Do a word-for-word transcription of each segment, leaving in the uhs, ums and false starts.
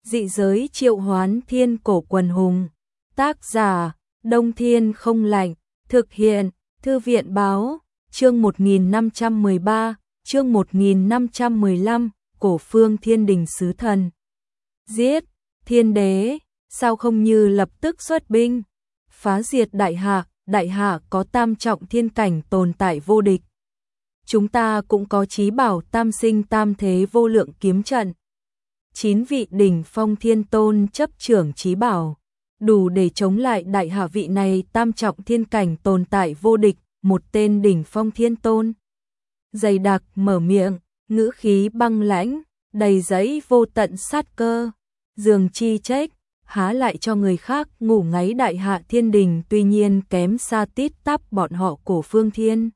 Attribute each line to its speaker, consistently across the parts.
Speaker 1: Dị giới triệu hoán thiên cổ quần hùng. Tác giả, Đông Thiên không lạnh. Thực hiện, Thư viện báo. Chương một nghìn năm trăm mười ba, chương một nghìn năm trăm mười lăm, Cổ Phương Thiên Đình sứ thần. Giết, thiên đế, sao không như lập tức xuất binh, phá diệt đại hạ, đại hạ có tam trọng thiên cảnh tồn tại vô địch. Chúng ta cũng có chí bảo tam sinh tam thế vô lượng kiếm trận. Chín vị đỉnh phong thiên tôn chấp trưởng chí bảo, đủ để chống lại đại hạ vị này tam trọng thiên cảnh tồn tại vô địch, một tên đỉnh phong thiên tôn. Dày đặc mở miệng, ngữ khí băng lãnh, đầy dẫy vô tận sát cơ, dường chi trách, há lại cho người khác ngủ ngáy đại hạ thiên đình tuy nhiên kém xa tít tắp bọn họ Cổ Phương Thiên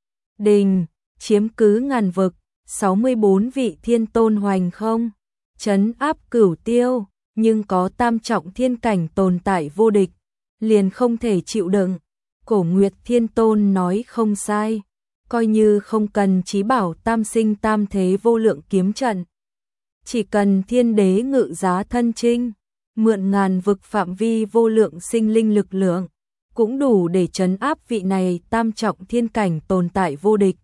Speaker 1: Đình, chiếm cứ ngàn vực, sáu mươi bốn vị thiên tôn hoành không, trấn áp cửu tiêu, nhưng có tam trọng thiên cảnh tồn tại vô địch, liền không thể chịu đựng. Cổ Nguyệt Thiên Tôn nói không sai, coi như không cần chí bảo tam sinh tam thế vô lượng kiếm trận. Chỉ cần thiên đế ngự giá thân chinh, mượn ngàn vực phạm vi vô lượng sinh linh lực lượng, cũng đủ để trấn áp vị này tam trọng thiên cảnh tồn tại vô địch.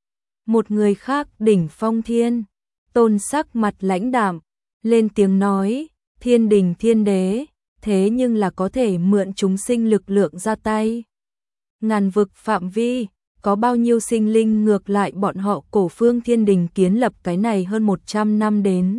Speaker 1: Một người khác đỉnh phong thiên, tôn sắc mặt lãnh đạm, lên tiếng nói, thiên đình thiên đế, thế nhưng là có thể mượn chúng sinh lực lượng ra tay. Ngàn vực phạm vi, có bao nhiêu sinh linh ngược lại bọn họ Cổ Phương Thiên Đình kiến lập cái này hơn một trăm năm đến.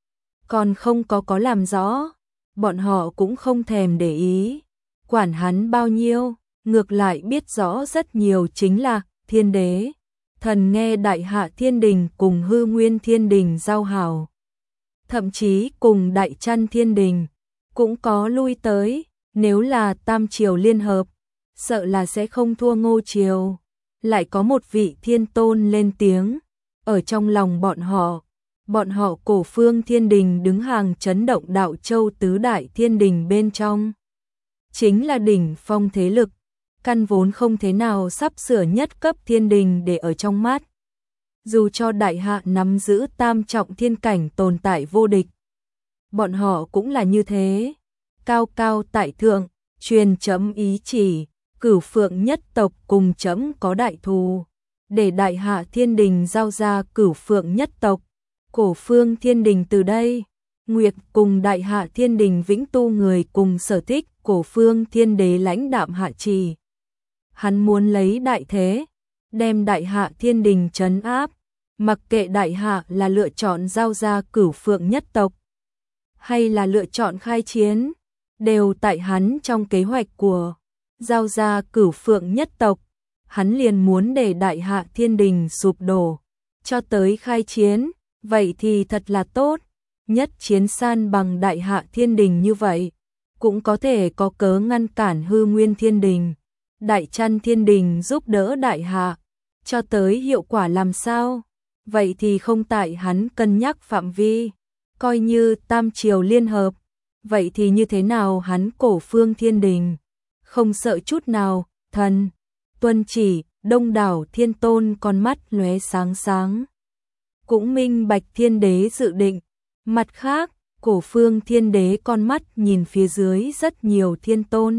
Speaker 1: Còn không có có làm rõ, bọn họ cũng không thèm để ý, quản hắn bao nhiêu, ngược lại biết rõ rất nhiều chính là thiên đế. Thần nghe đại hạ thiên đình cùng hư nguyên thiên đình giao hảo, thậm chí cùng đại chăn thiên đình, cũng có lui tới, nếu là tam triều liên hợp, sợ là sẽ không thua Ngô triều. Lại có một vị thiên tôn lên tiếng, ở trong lòng bọn họ, bọn họ Cổ Phương Thiên Đình đứng hàng chấn động đạo châu tứ đại thiên đình bên trong. Chính là đỉnh phong thế lực, căn vốn không thế nào sắp sửa nhất cấp thiên đình để ở trong mắt. Dù cho đại hạ nắm giữ tam trọng thiên cảnh tồn tại vô địch, bọn họ cũng là như thế, cao cao tại thượng, truyền chấm ý chỉ. Cửu Phượng nhất tộc cùng chấm có đại thù, để đại hạ thiên đình giao ra Cửu Phượng nhất tộc, Cổ Phương Thiên Đình từ đây, Nguyệt cùng đại hạ thiên đình vĩnh tu người cùng sở thích, Cổ Phương Thiên Đế lãnh đạm hạ trì. Hắn muốn lấy đại thế, đem đại hạ thiên đình trấn áp, mặc kệ đại hạ là lựa chọn giao ra Cửu Phượng nhất tộc, hay là lựa chọn khai chiến, đều tại hắn trong kế hoạch của giao ra Cửu Phượng nhất tộc, hắn liền muốn để đại hạ thiên đình sụp đổ, cho tới khai chiến, vậy thì thật là tốt, nhất chiến san bằng đại hạ thiên đình như vậy, cũng có thể có cớ ngăn cản hư nguyên thiên đình, đại chăn thiên đình giúp đỡ đại hạ, cho tới hiệu quả làm sao, vậy thì không tại hắn cân nhắc phạm vi, coi như tam triều liên hợp, vậy thì như thế nào hắn Cổ Phương Thiên Đình không sợ chút nào, thần, tuân chỉ, đông đảo thiên tôn con mắt lóe sáng sáng. Cũng minh bạch thiên đế dự định, mặt khác, Cổ Phương Thiên Đế con mắt nhìn phía dưới rất nhiều thiên tôn.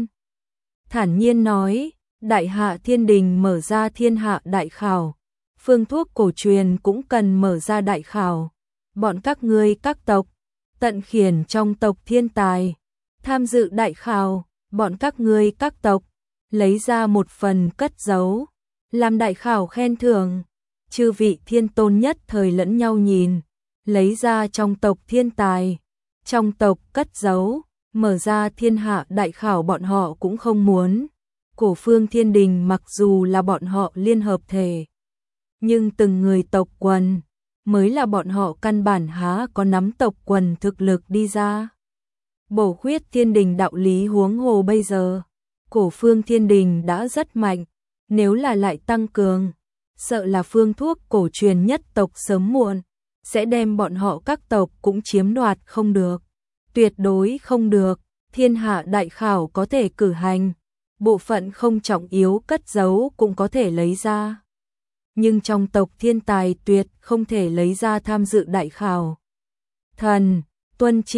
Speaker 1: Thản nhiên nói, đại hạ thiên đình mở ra thiên hạ đại khảo, phương thuốc cổ truyền cũng cần mở ra đại khảo. Bọn các ngươi các tộc, tận khiển trong tộc thiên tài, tham dự đại khảo. Bọn các ngươi các tộc, lấy ra một phần cất giấu, làm đại khảo khen thưởng. Chư vị thiên tôn nhất thời lẫn nhau nhìn, lấy ra trong tộc thiên tài, trong tộc cất giấu, mở ra thiên hạ đại khảo bọn họ cũng không muốn. Cổ Phương Thiên Đình mặc dù là bọn họ liên hợp thể, nhưng từng người tộc quần, mới là bọn họ căn bản há có nắm tộc quần thực lực đi ra. Bổ khuyết thiên đình đạo lý huống hồ bây giờ, Cổ Phương Thiên Đình đã rất mạnh, nếu là lại tăng cường, sợ là phương thuốc cổ truyền nhất tộc sớm muộn, sẽ đem bọn họ các tộc cũng chiếm đoạt không được. Tuyệt đối không được, thiên hạ đại khảo có thể cử hành, bộ phận không trọng yếu cất giấu cũng có thể lấy ra. Nhưng trong tộc thiên tài tuyệt không thể lấy ra tham dự đại khảo. Thần, tuân chỉ,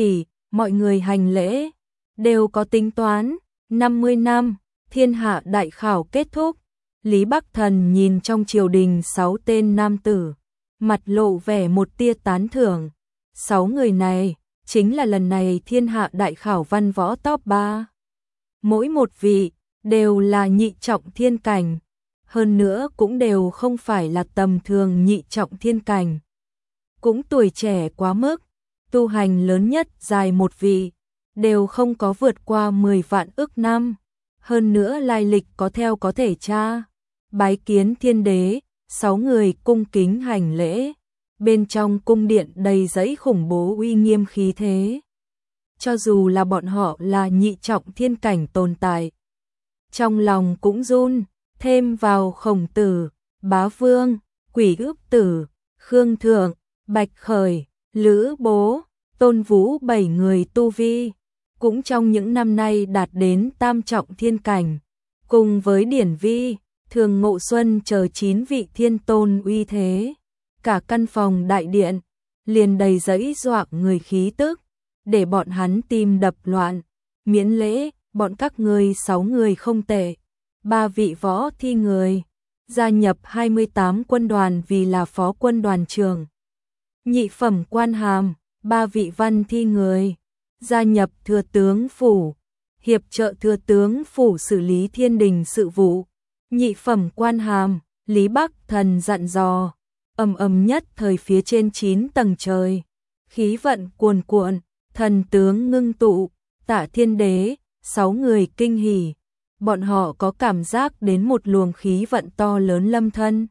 Speaker 1: mọi người hành lễ, đều có tính toán, năm mươi năm, thiên hạ đại khảo kết thúc. Lý Bắc Thần nhìn trong triều đình sáu tên nam tử, mặt lộ vẻ một tia tán thưởng. Sáu người này, chính là lần này thiên hạ đại khảo văn võ top ba. Mỗi một vị, đều là nhị trọng thiên cảnh. Hơn nữa cũng đều không phải là tầm thường nhị trọng thiên cảnh. Cũng tuổi trẻ quá mức, tu hành lớn nhất dài một vị, đều không có vượt qua mười vạn ức năm. Hơn nữa lai lịch có theo có thể tra. Bái kiến thiên đế, sáu người cung kính hành lễ. Bên trong cung điện đầy dẫy khủng bố uy nghiêm khí thế. Cho dù là bọn họ là nhị trọng thiên cảnh tồn tại, trong lòng cũng run. Thêm vào Khổng Tử, Bá Vương, Quỷ Ước Tử, Khương Thượng, Bạch Khởi, Lữ Bố, Tôn Vũ bảy người tu vi, cũng trong những năm nay đạt đến tam trọng thiên cảnh, cùng với Điển Vi, Thường Ngộ Xuân chờ chín vị thiên tôn uy thế, cả căn phòng đại điện liền đầy dẫy dọa người khí tức, để bọn hắn tim đập loạn. Miễn lễ, bọn các ngươi sáu người không tệ. Ba vị võ thi người, gia nhập hai mươi tám quân đoàn vì là phó quân đoàn trưởng. Nhị phẩm quan hàm, ba vị văn thi người, gia nhập thừa tướng phủ, hiệp trợ thừa tướng phủ xử lý thiên đình sự vụ. Nhị phẩm quan hàm, Lý Bắc Thần dặn dò, ầm ầm nhất thời phía trên chín tầng trời, khí vận cuồn cuộn, thần tướng ngưng tụ, Tạ Thiên Đế, sáu người kinh hỉ. Bọn họ có cảm giác đến một luồng khí vận to lớn lâm thân.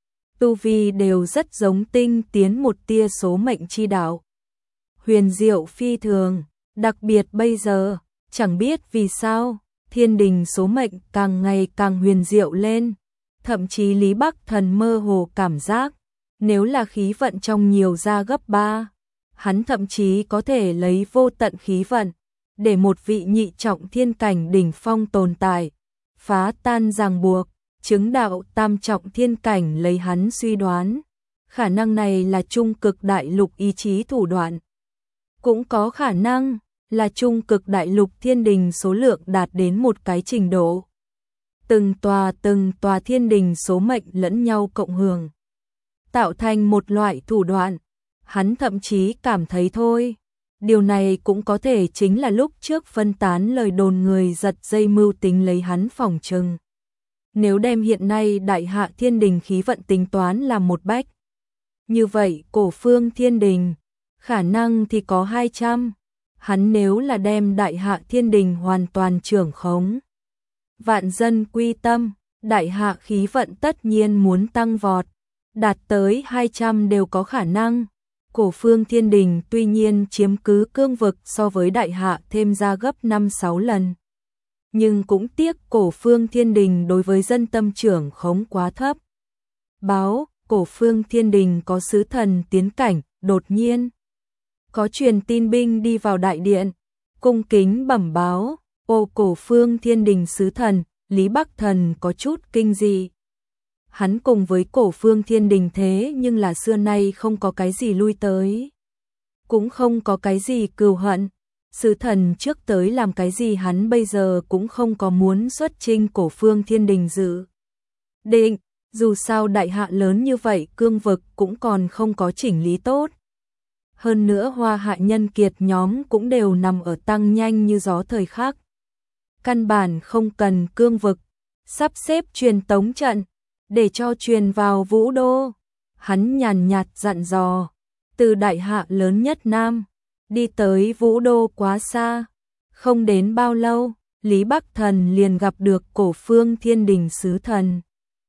Speaker 1: Tu vi đều rất giống tinh tiến một tia số mệnh chi đạo. Huyền diệu phi thường, đặc biệt bây giờ, chẳng biết vì sao, thiên đình số mệnh càng ngày càng huyền diệu lên. Thậm chí Lý Bắc Thần mơ hồ cảm giác, nếu là khí vận trong nhiều ra gấp ba, hắn thậm chí có thể lấy vô tận khí vận, để một vị nhị trọng thiên cảnh đỉnh phong tồn tại, phá tan ràng buộc, chứng đạo tam trọng thiên cảnh. Lấy hắn suy đoán, khả năng này là trung cực đại lục ý chí thủ đoạn. Cũng có khả năng là trung cực đại lục thiên đình số lượng đạt đến một cái trình độ. Từng tòa từng tòa thiên đình số mệnh lẫn nhau cộng hưởng, tạo thành một loại thủ đoạn. Hắn thậm chí cảm thấy thôi, điều này cũng có thể chính là lúc trước phân tán lời đồn người giật dây mưu tính lấy hắn phòng trừng. Nếu đem hiện nay đại hạ thiên đình khí vận tính toán là một bách, như vậy cổ phương thiên đình, khả năng thì có hai trăm. Hắn nếu là đem đại hạ thiên đình hoàn toàn trưởng khống, vạn dân quy tâm, đại hạ khí vận tất nhiên muốn tăng vọt, đạt tới hai trăm đều có khả năng. Cổ phương thiên đình tuy nhiên chiếm cứ cương vực so với đại hạ thêm ra gấp năm sáu lần. Nhưng cũng tiếc cổ phương thiên đình đối với dân tâm trưởng khống quá thấp. Báo, cổ phương thiên đình có sứ thần tiến cảnh, đột nhiên. Có truyền tin binh đi vào đại điện, cung kính bẩm báo, ô cổ phương thiên đình sứ thần, Lý Bắc Thần có chút kinh dị. Hắn cùng với cổ phương thiên đình thế nhưng là xưa nay không có cái gì lui tới. Cũng không có cái gì cừu hận. Sứ thần trước tới làm cái gì hắn bây giờ cũng không có muốn xuất chinh cổ phương thiên đình dự định. Dù sao đại hạ lớn như vậy cương vực cũng còn không có chỉnh lý tốt. Hơn nữa hoa hạ nhân kiệt nhóm cũng đều nằm ở tăng nhanh như gió thời khắc. Căn bản không cần cương vực, sắp xếp truyền tống trận, để cho truyền vào Vũ Đô. Hắn nhàn nhạt dặn dò, từ đại hạ lớn nhất Nam, đi tới Vũ Đô quá xa. Không đến bao lâu, Lý Bắc Thần liền gặp được cổ phương thiên đình sứ thần.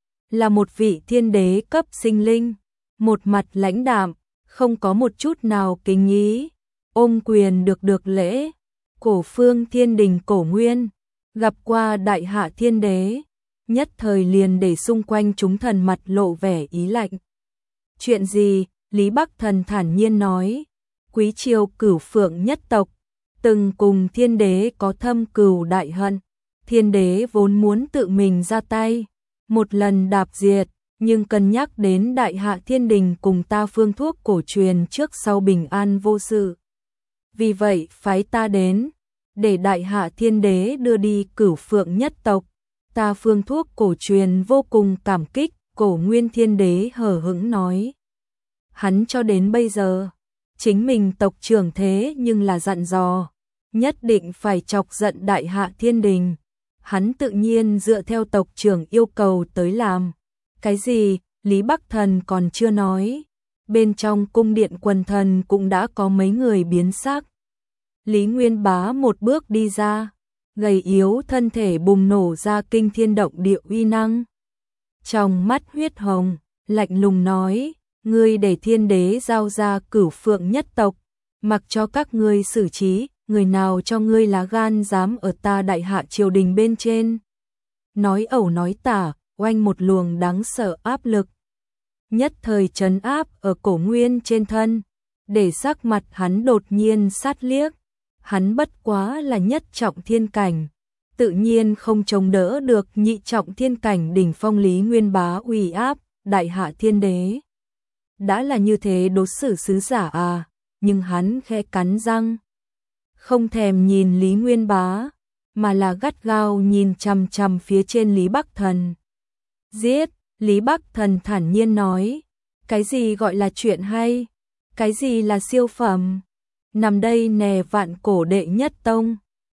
Speaker 1: Là một vị thiên đế cấp sinh linh, một mặt lãnh đạm, không có một chút nào kính ý, ôm quyền được được lễ. Cổ phương thiên đình cổ nguyên, gặp qua đại hạ thiên đế, nhất thời liền để xung quanh chúng thần mặt lộ vẻ ý lạnh. Chuyện gì? Lý Bắc Thần thản nhiên nói, quý triều Cửu Phượng nhất tộc, từng cùng thiên đế có thâm cừu đại hận. Thiên đế vốn muốn tự mình ra tay, một lần đạp diệt, nhưng cân nhắc đến đại hạ thiên đình cùng ta phương thuốc cổ truyền trước sau bình an vô sự. vì vậy phái ta đến, để đại hạ thiên đế đưa đi Cửu Phượng nhất tộc. Ta phương thuốc cổ truyền vô cùng cảm kích, Cổ Nguyên thiên đế hờ hững nói. Hắn cho đến bây giờ, chính mình tộc trưởng thế nhưng là dặn dò, nhất định phải chọc giận đại hạ thiên đình. Hắn tự nhiên dựa theo tộc trưởng yêu cầu tới làm. Cái gì, Lý Bắc Thần còn chưa nói. Bên trong cung điện quần thần cũng đã có mấy người biến sắc. Lý Nguyên Bá một bước đi ra, gầy yếu thân thể bùng nổ ra kinh thiên động địa uy năng. Trong mắt huyết hồng, lạnh lùng nói, ngươi để thiên đế giao ra Cửu Phượng nhất tộc, mặc cho các ngươi xử trí, người nào cho ngươi lá gan dám ở ta đại hạ triều đình bên trên. Nói ẩu nói tả, oanh một luồng đáng sợ áp lực. Nhất thời trấn áp ở Cổ Nguyên trên thân, để sắc mặt hắn đột nhiên sát liếc. Hắn bất quá là nhất trọng thiên cảnh, tự nhiên không chống đỡ được nhị trọng thiên cảnh đỉnh phong Lý Nguyên Bá uy áp, đại hạ thiên đế. Đã là như thế đối xử sứ giả à, nhưng hắn khẽ cắn răng. Không thèm nhìn Lý Nguyên Bá, mà là gắt gao nhìn chằm chằm phía trên Lý Bắc Thần. Giết, Lý Bắc Thần thản nhiên nói, cái gì gọi là chuyện hay, cái gì là siêu phẩm, nằm đây nè vạn cổ đệ nhất tông.